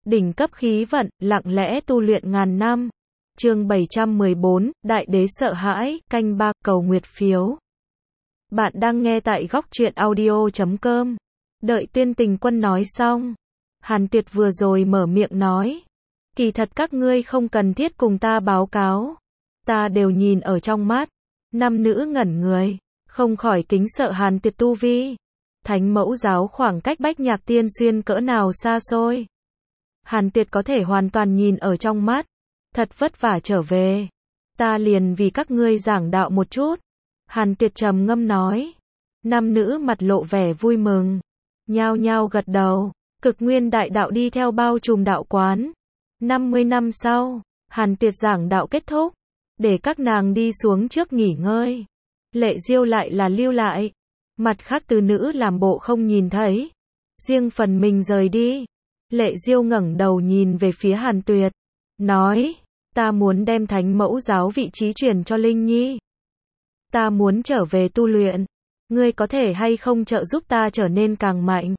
đỉnh cấp khí vận, lặng lẽ tu luyện ngàn năm. Chương 714, Đại đế sợ hãi, canh 3, cầu nguyệt phiếu. Bạn đang nghe tại góc truyện audio.com. Đợi Tuyên Tình Quân nói xong, Hàn Tuyệt vừa rồi mở miệng nói, kỳ thật các ngươi không cần thiết cùng ta báo cáo, ta đều nhìn ở trong mắt. Nam nữ ngẩn người, không khỏi kính sợ Hàn Tuyệt tu vi. Thánh mẫu giáo khoảng cách Bách Nhạc Tiên Xuyên cỡ nào xa xôi. Hàn Tuyệt có thể hoàn toàn nhìn ở trong mắt. Thật vất vả trở về, ta liền vì các ngươi giảng đạo một chút. Hàn Tuyệt trầm ngâm nói. Nam nữ mặt lộ vẻ vui mừng, nhao nhao gật đầu. Cực nguyên đại đạo đi theo bao trùm đạo quán. 50 năm sau, Hàn Tuyệt giảng đạo kết thúc, để các nàng đi xuống trước nghỉ ngơi. Lệ Diêu lại là lưu lại, mặt khác từ nữ làm bộ không nhìn thấy, riêng phần mình rời đi. Lệ Diêu ngẩng đầu nhìn về phía Hàn Tuyệt, nói, ta muốn đem thánh mẫu giáo vị trí truyền cho Linh Nhi. Ta muốn trở về tu luyện, ngươi có thể hay không trợ giúp ta trở nên càng mạnh?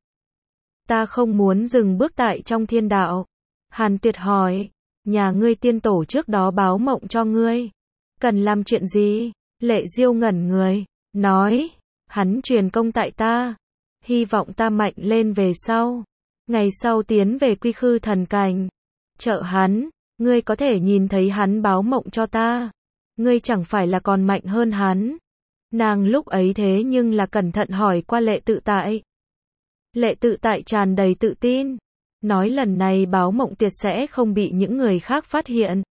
Ta không muốn dừng bước tại trong thiên đạo. Hàn Tuyệt hỏi, nhà ngươi tiên tổ trước đó báo mộng cho ngươi, cần làm chuyện gì? Lệ Diêu ngẩn người, nói, hắn truyền công tại ta, hy vọng ta mạnh lên về sau, ngày sau tiến về quy khư thần cảnh, trợ hắn. Ngươi có thể nhìn thấy hắn báo mộng cho ta, ngươi chẳng phải là còn mạnh hơn hắn? Nàng lúc ấy thế nhưng là cẩn thận hỏi qua Lệ Tự Tại. Lệ Tự Tại tràn đầy tự tin, nói lần này báo mộng tuyệt sẽ không bị những người khác phát hiện.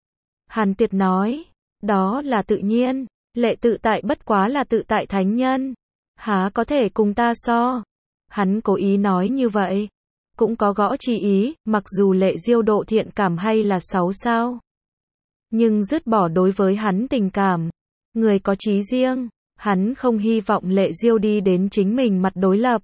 Hàn Tuyệt nói, đó là tự nhiên, Lệ Tự Tại bất quá là tự tại thánh nhân, há có thể cùng ta so. Hắn cố ý nói như vậy, cũng có gõ chi ý, mặc dù Lệ Diêu độ thiện cảm hay là 6 sao, nhưng dứt bỏ đối với hắn tình cảm. Người có chí riêng, hắn không hy vọng Lệ Diêu đi đến chính mình mặt đối lập.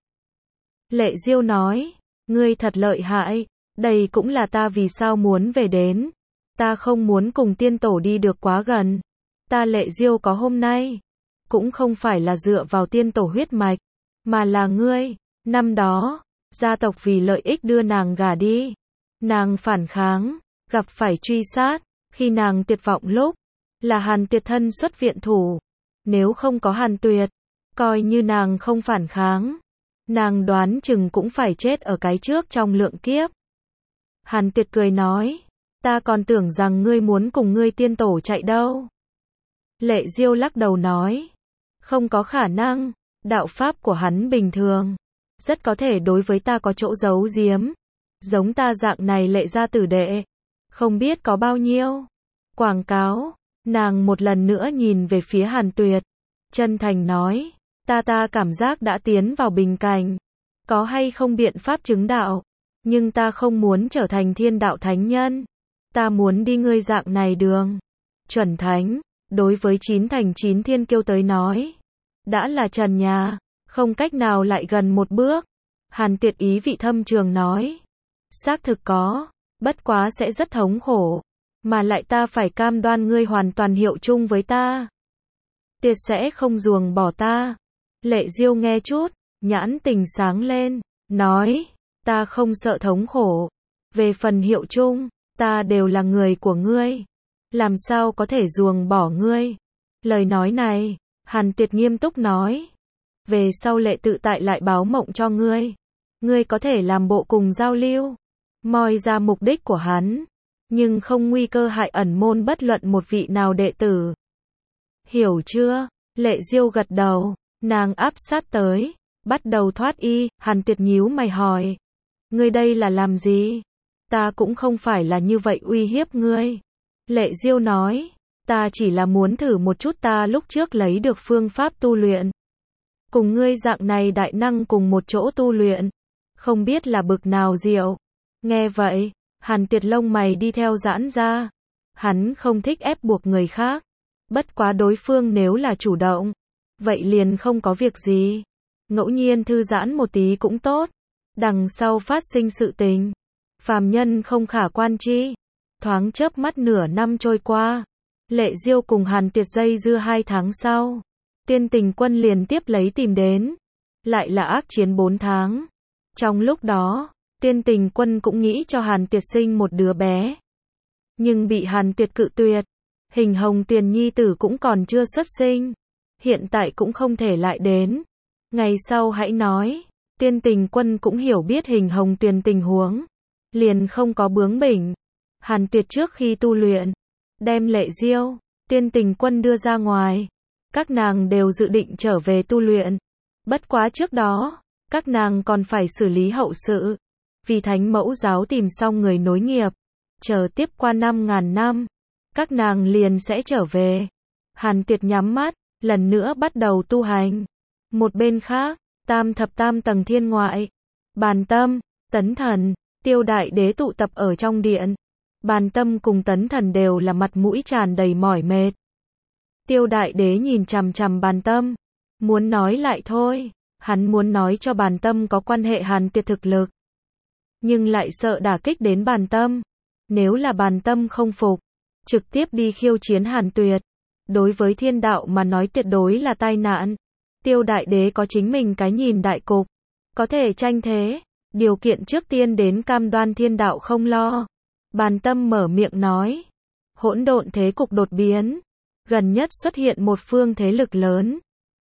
Lệ Diêu nói, ngươi thật lợi hại, đây cũng là ta vì sao muốn về đến. Ta không muốn cùng tiên tổ đi được quá gần. Ta Lệ Diêu có hôm nay, cũng không phải là dựa vào tiên tổ huyết mạch, mà là ngươi. Năm đó, gia tộc vì lợi ích đưa nàng gả đi. Nàng phản kháng, gặp phải truy sát. Khi nàng tuyệt vọng lúc, là Hàn Tuyệt thân xuất viện thủ. Nếu không có Hàn Tuyệt, coi như nàng không phản kháng, nàng đoán chừng cũng phải chết ở cái trước trong lượng kiếp. Hàn Tuyệt cười nói, ta còn tưởng rằng ngươi muốn cùng ngươi tiên tổ chạy đâu. Lệ Diêu lắc đầu nói, không có khả năng, đạo pháp của hắn bình thường, rất có thể đối với ta có chỗ giấu giếm. Giống ta dạng này Lệ gia tử đệ, không biết có bao nhiêu. Quảng cáo, nàng một lần nữa nhìn về phía Hàn Tuyệt, chân thành nói, ta cảm giác đã tiến vào bình cảnh, có hay không biện pháp chứng đạo, nhưng ta không muốn trở thành thiên đạo thánh nhân, ta muốn đi ngươi dạng này đường. Chuẩn thánh, đối với 9 thành 9 thiên kiêu tới nói, đã là trần nhà, không cách nào lại gần một bước. Hàn Tuyệt ý vị thâm trường nói, xác thực có, bất quá sẽ rất thống khổ, mà lại ta phải cam đoan ngươi hoàn toàn hiệu chung với ta, tuyệt sẽ không ruồng bỏ ta. Lệ Diêu nghe chút, nhãn tình sáng lên, nói, ta không sợ thống khổ, về phần hiệu chung, ta đều là người của ngươi, làm sao có thể ruồng bỏ ngươi. Lời nói này, Hàn Tuyệt nghiêm túc nói, về sau Lệ Tự Tại lại báo mộng cho ngươi, ngươi có thể làm bộ cùng giao lưu, moi ra mục đích của hắn, nhưng không nguy cơ hại ẩn môn bất luận một vị nào đệ tử. Hiểu chưa? Lệ Diêu gật đầu, nàng áp sát tới, bắt đầu thoát y. Hàn Tuyệt nhíu mày hỏi, ngươi đây là làm gì? Ta cũng không phải là như vậy uy hiếp ngươi. Lệ Diêu nói, ta chỉ là muốn thử một chút ta lúc trước lấy được phương pháp tu luyện. Cùng ngươi dạng này đại năng cùng một chỗ tu luyện, không biết là bực nào diệu. Nghe vậy, Hàn Tuyệt lông mày đi theo giãn ra. Hắn không thích ép buộc người khác, bất quá đối phương nếu là chủ động, vậy liền không có việc gì. Ngẫu nhiên thư giãn một tí cũng tốt. Đằng sau phát sinh sự tình, phàm nhân không khả quan chi. Thoáng chớp mắt nửa năm trôi qua, Lệ Diêu cùng Hàn Tuyệt dây dưa 2 tháng sau, Tuyên Tình Quân liền tiếp lấy tìm đến, lại là ác chiến 4 tháng. Trong lúc đó, Tiên Tình Quân cũng nghĩ cho Hàn Tuyệt sinh một đứa bé. Nhưng bị Hàn Tuyệt cự tuyệt. Hình Hồng Tuyền nhi tử cũng còn chưa xuất sinh. Hiện tại cũng không thể lại đến. Ngày sau hãy nói. Tiên Tình Quân cũng hiểu biết Hình Hồng Tuyền tình huống. Liền không có bướng bỉnh. Hàn Tuyệt trước khi tu luyện. Đem Lệ Diêu, Tiên Tình Quân đưa ra ngoài. Các nàng đều dự định trở về tu luyện. Bất quá trước đó, các nàng còn phải xử lý hậu sự. Vì Thánh Mẫu Giáo tìm xong người nối nghiệp. Chờ tiếp qua 5.000 năm. Các nàng liền sẽ trở về. Hàn Tuyệt nhắm mắt, lần nữa bắt đầu tu hành. Một bên khác, tam thập tam tầng thiên ngoại. Bàn Tâm, Tấn Thần, Tiêu Đại Đế tụ tập ở trong điện. Bàn Tâm cùng Tấn Thần đều là mặt mũi tràn đầy mỏi mệt. Tiêu Đại Đế nhìn chằm chằm Bàn Tâm. Muốn nói lại thôi. Hắn muốn nói cho Bàn Tâm có quan hệ Hàn Tuyệt thực lực. Nhưng lại sợ đả kích đến Bàn Tâm. Nếu là Bàn Tâm không phục, trực tiếp đi khiêu chiến Hàn Tuyệt. Đối với thiên đạo mà nói tuyệt đối là tai nạn. Tiêu Đại Đế có chính mình cái nhìn đại cục. Có thể tranh thế. Điều kiện trước tiên đến cam đoan thiên đạo không lo. Bàn Tâm mở miệng nói. Hỗn độn thế cục đột biến. Gần nhất xuất hiện một phương thế lực lớn.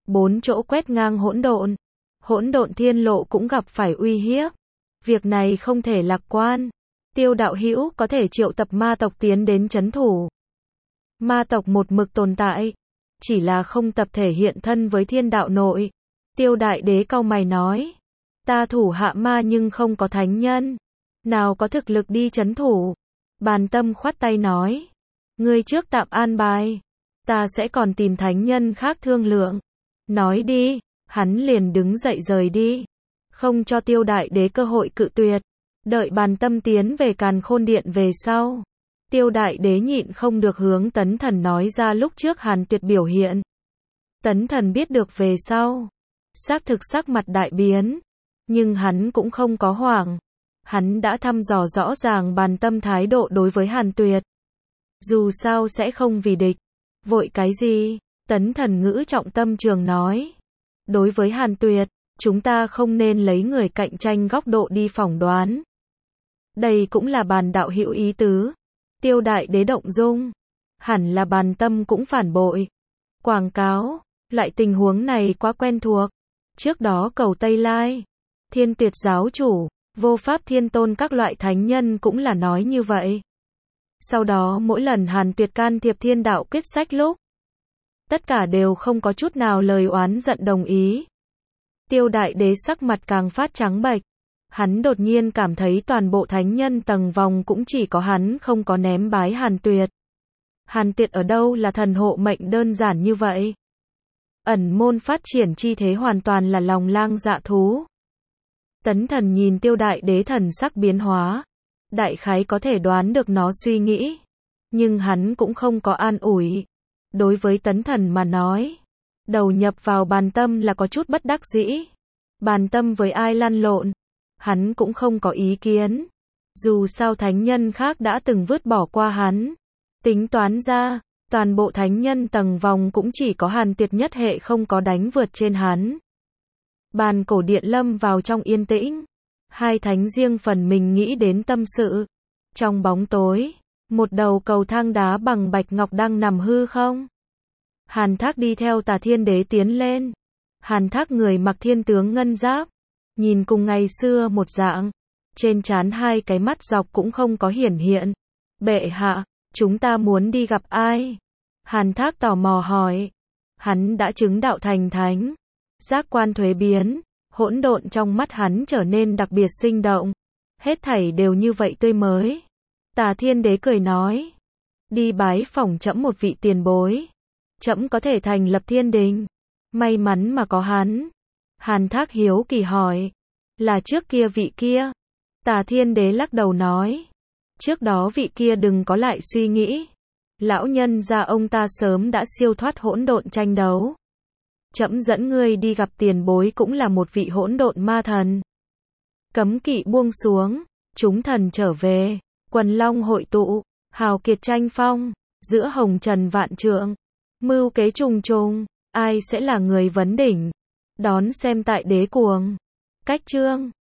4 chỗ quét ngang hỗn độn. Hỗn độn thiên lộ cũng gặp phải uy hiếp. Việc này không thể lạc quan. Tiêu đạo hữu có thể triệu tập ma tộc tiến đến trấn thủ. Ma tộc một mực tồn tại. Chỉ là không tập thể hiện thân với thiên đạo nội. Tiêu Đại Đế cau mày nói. Ta thủ hạ ma nhưng không có thánh nhân. Nào có thực lực đi trấn thủ. Bàn Tâm khoát tay nói. Ngươi trước tạm an bài. Ta sẽ còn tìm thánh nhân khác thương lượng. Nói đi. Hắn liền đứng dậy rời đi. Không cho Tiêu Đại Đế cơ hội cự tuyệt. Đợi Bàn Tâm tiến về Càn Khôn Điện về sau. Tiêu Đại Đế nhịn không được hướng Tấn Thần nói ra lúc trước Hàn Tuyệt biểu hiện. Tấn Thần biết được về sau. Xác thực sắc mặt đại biến. Nhưng hắn cũng không có hoảng. Hắn đã thăm dò rõ ràng Bàn Tâm thái độ đối với Hàn Tuyệt. Dù sao sẽ không vì địch. Vội cái gì? Tấn Thần ngữ trọng tâm trường nói. Đối với Hàn Tuyệt, chúng ta không nên lấy người cạnh tranh góc độ đi phỏng đoán. Đây cũng là Bàn đạo hữu ý tứ. Tiêu Đại Đế động dung. Hẳn là Bàn Tâm cũng phản bội. Quảng cáo. Loại tình huống này quá quen thuộc. Trước đó Cầu Tây Lai, Thiên Tuyệt giáo chủ, Vô Pháp Thiên Tôn các loại thánh nhân cũng là nói như vậy. Sau đó mỗi lần Hàn Tuyệt can thiệp thiên đạo quyết sách lúc, tất cả đều không có chút nào lời oán giận đồng ý. Tiêu Đại Đế sắc mặt càng phát trắng bệch. Hắn đột nhiên cảm thấy toàn bộ thánh nhân tầng vòng cũng chỉ có hắn không có ném bái Hàn Tuyệt. Hàn Tuyệt ở đâu là thần hộ mệnh đơn giản như vậy? Ẩn môn phát triển chi thế hoàn toàn là lòng lang dạ thú. Tấn Thần nhìn Tiêu Đại Đế thần sắc biến hóa. Đại khái có thể đoán được nó suy nghĩ. Nhưng hắn cũng không có an ủi. Đối với Tấn Thần mà nói. Đầu nhập vào Bàn Tâm là có chút bất đắc dĩ. Bàn Tâm với ai lăn lộn. Hắn cũng không có ý kiến. Dù sao thánh nhân khác đã từng vứt bỏ qua hắn. Tính toán ra, toàn bộ thánh nhân tầng vòng cũng chỉ có Hàn Tuyệt nhất hệ không có đánh vượt trên hắn. Bàn cổ điện lâm vào trong yên tĩnh. Hai thánh riêng phần mình nghĩ đến tâm sự. Trong bóng tối, một đầu cầu thang đá bằng bạch ngọc đang nằm hư không. Hàn Thác đi theo Tà Thiên Đế tiến lên. Hàn Thác người mặc thiên tướng ngân giáp. Nhìn cùng ngày xưa một dạng. Trên trán hai cái mắt dọc cũng không có hiển hiện. Bệ hạ, chúng ta muốn đi gặp ai? Hàn Thác tò mò hỏi. Hắn đã chứng đạo thành thánh. Giác quan thuế biến. Hỗn độn trong mắt hắn trở nên đặc biệt sinh động. Hết thảy đều như vậy tươi mới. Tà Thiên Đế cười nói. Đi bái phỏng trẫm một vị tiền bối. Trẫm có thể thành lập thiên đình. May mắn mà có hắn. Hàn Thác hiếu kỳ hỏi. Là trước kia vị kia. Tà Thiên Đế lắc đầu nói. Trước đó vị kia đừng có lại suy nghĩ. Lão nhân gia ông ta sớm đã siêu thoát hỗn độn tranh đấu. Trẫm dẫn ngươi đi gặp tiền bối cũng là một vị hỗn độn ma thần. Cấm kỵ buông xuống. Chúng thần trở về. Quần long hội tụ. Hào kiệt tranh phong. Giữa hồng trần vạn trượng. Mưu kế trùng trùng. Ai sẽ là người vấn đỉnh? Đón xem tại Đế Cuồng. Cách chương